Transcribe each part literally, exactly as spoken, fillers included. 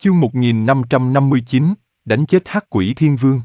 Chương một nghìn năm trăm năm mươi chín, đánh chết Hắc Quỷ Thiên Vương.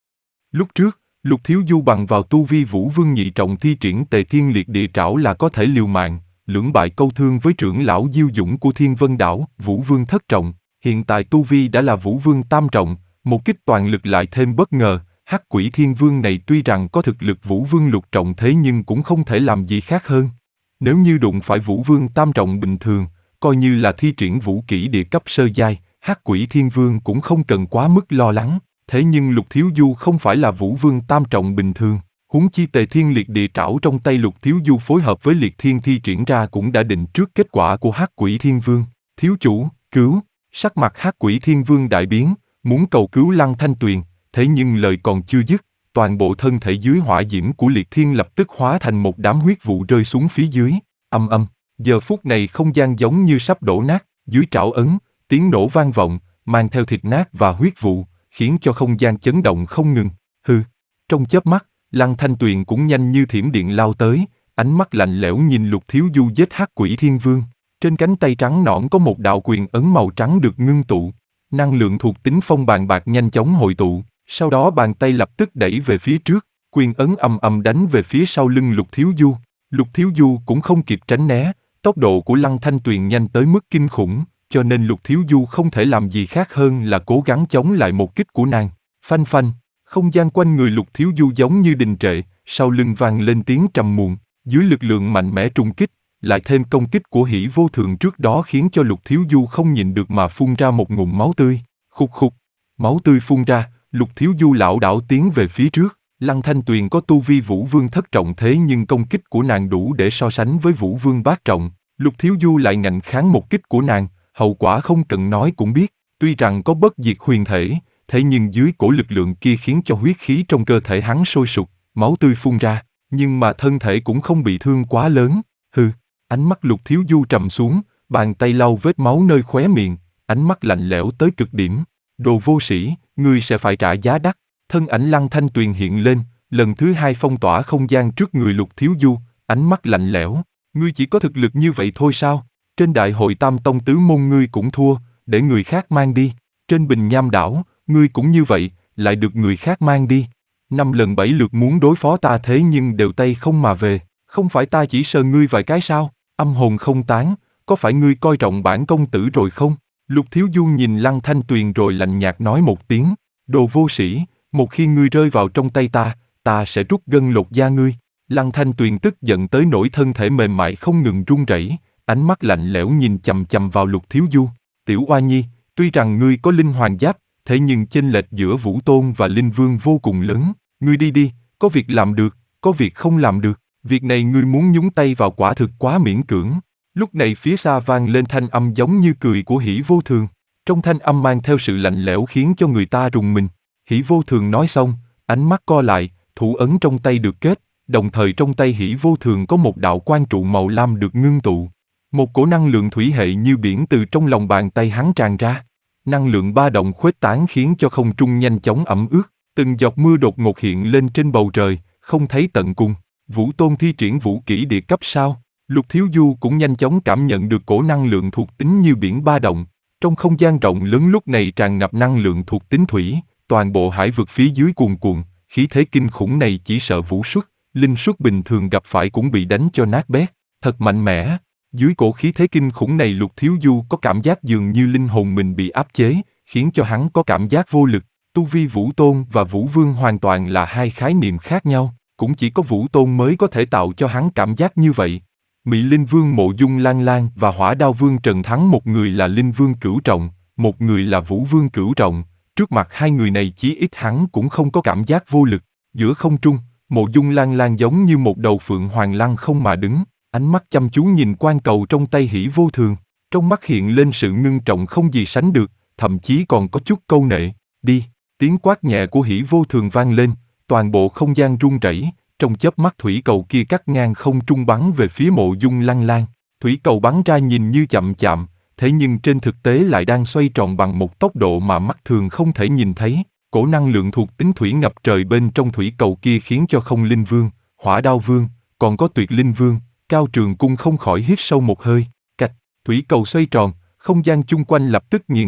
Lúc trước, Lục Thiếu Du bằng vào tu vi Vũ Vương nhị trọng thi triển Tề Thiên Liệt Địa Trảo là có thể liều mạng, lưỡng bại câu thương với trưởng lão Diêu Dũng của Thiên Vân Đảo, Vũ Vương thất trọng. Hiện tại tu vi đã là Vũ Vương tam trọng, một kích toàn lực lại thêm bất ngờ. Hắc Quỷ Thiên Vương này tuy rằng có thực lực Vũ Vương lục trọng thế nhưng cũng không thể làm gì khác hơn. Nếu như đụng phải Vũ Vương tam trọng bình thường, coi như là thi triển vũ kỹ địa cấp sơ giai, Hắc Quỷ Thiên Vương cũng không cần quá mức lo lắng. Thế nhưng Lục Thiếu Du không phải là Vũ Vương tam trọng bình thường, huống chi Tề Thiên Liệt Địa Trảo trong tay Lục Thiếu Du phối hợp với Liệt Thiên thi triển ra cũng đã định trước kết quả của Hắc Quỷ Thiên Vương. Thiếu chủ, cứu! Sắc mặt Hắc Quỷ Thiên Vương đại biến, muốn cầu cứu Lăng Thanh Tuyền, thế nhưng lời còn chưa dứt, toàn bộ thân thể dưới hỏa diễm của Liệt Thiên lập tức hóa thành một đám huyết vụ rơi xuống phía dưới. Âm âm, giờ phút này không gian giống như sắp đổ nát, dưới trảo ấn, tiếng nổ vang vọng, mang theo thịt nát và huyết vụ, khiến cho không gian chấn động không ngừng. Hừ, trong chớp mắt, Lăng Thanh Tuyền cũng nhanh như thiểm điện lao tới, ánh mắt lạnh lẽo nhìn Lục Thiếu Du giết Hắc Quỷ Thiên Vương. Trên cánh tay trắng nõn có một đạo quyền ấn màu trắng được ngưng tụ, năng lượng thuộc tính phong bàn bạc nhanh chóng hội tụ, sau đó bàn tay lập tức đẩy về phía trước, quyền ấn ầm ầm đánh về phía sau lưng Lục Thiếu Du. Lục Thiếu Du cũng không kịp tránh né, tốc độ của Lăng Thanh Tuyền nhanh tới mức kinh khủng, cho nên Lục Thiếu Du không thể làm gì khác hơn là cố gắng chống lại một kích của nàng. Phanh phanh, không gian quanh người Lục Thiếu Du giống như đình trệ, sau lưng vang lên tiếng trầm muộn, dưới lực lượng mạnh mẽ trùng kích, lại thêm công kích của Hỉ Vô Thường trước đó khiến cho Lục Thiếu Du không nhịn được mà phun ra một ngụm máu tươi. Khục khục, máu tươi phun ra, Lục Thiếu Du lảo đảo tiến về phía trước. Lăng Thanh Tuyền có tu vi Vũ Vương thất trọng thế nhưng công kích của nàng đủ để so sánh với Vũ Vương bát trọng. Lục Thiếu Du lại ngạnh kháng một kích của nàng, hậu quả không cần nói cũng biết. Tuy rằng có bất diệt huyền thể, thế nhưng dưới cổ lực lượng kia khiến cho huyết khí trong cơ thể hắn sôi sục, máu tươi phun ra, nhưng mà thân thể cũng không bị thương quá lớn. Hừ, ánh mắt Lục Thiếu Du trầm xuống, bàn tay lau vết máu nơi khóe miệng, ánh mắt lạnh lẽo tới cực điểm. Đồ vô sĩ, ngươi sẽ phải trả giá đắt. Thân ảnh Lăng Thanh Tuyền hiện lên, lần thứ hai phong tỏa không gian trước người Lục Thiếu Du, ánh mắt lạnh lẽo. Ngươi chỉ có thực lực như vậy thôi sao? Trên đại hội Tam Tông tứ môn ngươi cũng thua, để người khác mang đi. Trên Bình Nham đảo, ngươi cũng như vậy, lại được người khác mang đi. Năm lần bảy lượt muốn đối phó ta thế nhưng đều tay không mà về. Không phải ta chỉ sờ ngươi vài cái sao? Âm hồn không tán, có phải ngươi coi trọng bản công tử rồi không? Lục Thiếu Du nhìn Lăng Thanh Tuyền rồi lạnh nhạt nói một tiếng. Đồ vô sĩ, một khi ngươi rơi vào trong tay ta, ta sẽ rút gân lột da ngươi. Lăng Thanh Tuyền tức giận tới nỗi thân thể mềm mại không ngừng run rẩy, ánh mắt lạnh lẽo nhìn chằm chằm vào Lục Thiếu Du. Tiểu Oa Nhi, tuy rằng ngươi có linh hoàng giáp, thế nhưng chênh lệch giữa Vũ Tôn và Linh Vương vô cùng lớn. Ngươi đi đi, có việc làm được, có việc không làm được. Việc này ngươi muốn nhúng tay vào quả thực quá miễn cưỡng. Lúc này phía xa vang lên thanh âm giống như cười của Hỉ Vô Thường. Trong thanh âm mang theo sự lạnh lẽo khiến cho người ta rùng mình. Hỉ Vô Thường nói xong, ánh mắt co lại, thủ ấn trong tay được kết, đồng thời trong tay Hỉ Vô Thường có một đạo quan trụ màu lam được ngưng tụ. Một cổ năng lượng thủy hệ như biển từ trong lòng bàn tay hắn tràn ra. Năng lượng ba động khuếch tán khiến cho không trung nhanh chóng ẩm ướt, từng giọt mưa đột ngột hiện lên trên bầu trời, không thấy tận cùng. Vũ Tôn thi triển vũ kỹ địa cấp sao? Lục Thiếu Du cũng nhanh chóng cảm nhận được cổ năng lượng thuộc tính như biển ba động. Trong không gian rộng lớn lúc này tràn ngập năng lượng thuộc tính thủy, toàn bộ hải vực phía dưới cuồn cuộn, khí thế kinh khủng này chỉ sợ vũ xuất, linh xuất bình thường gặp phải cũng bị đánh cho nát bét, thật mạnh mẽ. Dưới cổ khí thế kinh khủng này Lục Thiếu Du có cảm giác dường như linh hồn mình bị áp chế, khiến cho hắn có cảm giác vô lực. Tu vi Vũ Tôn và Vũ Vương hoàn toàn là hai khái niệm khác nhau, cũng chỉ có Vũ Tôn mới có thể tạo cho hắn cảm giác như vậy. Mị Linh Vương Mộ Dung Lan Lan và Hỏa Đao Vương Trần Thắng, một người là Linh Vương cửu trọng, một người là Vũ Vương cửu trọng. Trước mặt hai người này chí ít hắn cũng không có cảm giác vô lực. Giữa không trung, Mộ Dung Lan Lan giống như một đầu phượng hoàng lăng không mà đứng, ánh mắt chăm chú nhìn quan cầu trong tay Hỉ Vô Thường. Trong mắt hiện lên sự ngưng trọng không gì sánh được, thậm chí còn có chút câu nệ. Đi, tiếng quát nhẹ của Hỉ Vô Thường vang lên, toàn bộ không gian rung rẩy. Trong chớp mắt thủy cầu kia cắt ngang không trung bắn về phía Mộ Dung Lan Lan. Thủy cầu bắn ra nhìn như chậm chạm, thế nhưng trên thực tế lại đang xoay tròn bằng một tốc độ mà mắt thường không thể nhìn thấy. Cổ năng lượng thuộc tính thủy ngập trời bên trong thủy cầu kia khiến cho Không Linh Vương, Hỏa Đao Vương, còn có Tuyệt Linh Vương, Cao Trường Cung không khỏi hít sâu một hơi. Cạch, thủy cầu xoay tròn, không gian chung quanh lập tức nghiền nát.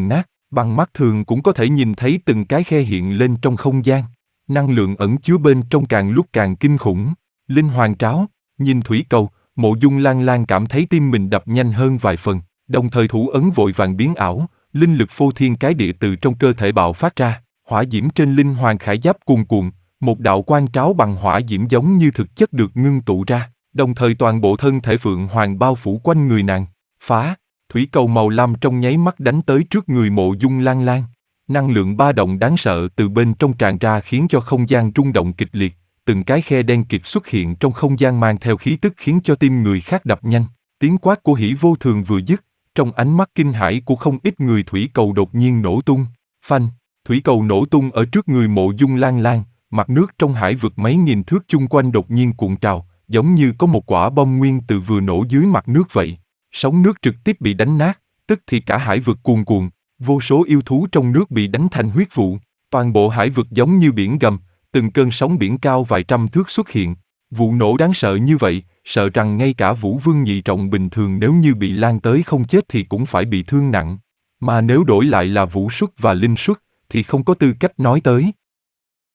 Bằng mắt thường cũng có thể nhìn thấy từng cái khe hiện lên trong không gian. Năng lượng ẩn chứa bên trong càng lúc càng kinh khủng. Linh hoàng tráo, nhìn thủy cầu, Mộ Dung Lan Lan cảm thấy tim mình đập nhanh hơn vài phần, đồng thời thủ ấn vội vàng biến ảo, linh lực phô thiên cái địa từ trong cơ thể bạo phát ra, hỏa diễm trên linh hoàng khải giáp cuồn cuộn, một đạo quang tráo bằng hỏa diễm giống như thực chất được ngưng tụ ra, đồng thời toàn bộ thân thể Phượng Hoàng bao phủ quanh người nàng. Phá, thủy cầu màu lam trong nháy mắt đánh tới trước người Mộ Dung Lan Lan. Năng lượng ba động đáng sợ từ bên trong tràn ra khiến cho không gian rung động kịch liệt, từng cái khe đen kịt xuất hiện trong không gian mang theo khí tức khiến cho tim người khác đập nhanh. Tiếng quát của Hỉ Vô Thường vừa dứt, trong ánh mắt kinh hãi của không ít người thủy cầu đột nhiên nổ tung. Phanh, thủy cầu nổ tung ở trước người Mộ Dung Lan Lan, mặt nước trong hải vực mấy nghìn thước chung quanh đột nhiên cuộn trào, giống như có một quả bom nguyên tử vừa nổ dưới mặt nước vậy. Sóng nước trực tiếp bị đánh nát, tức thì cả hải vực cuồn cuộn, vô số yêu thú trong nước bị đánh thành huyết vụ. Toàn bộ hải vực giống như biển gầm, từng cơn sóng biển cao vài trăm thước xuất hiện. Vụ nổ đáng sợ như vậy, sợ rằng ngay cả Vũ Vương nhị trọng bình thường nếu như bị lan tới không chết thì cũng phải bị thương nặng. Mà nếu đổi lại là Vũ Xuất và Linh Xuất, thì không có tư cách nói tới.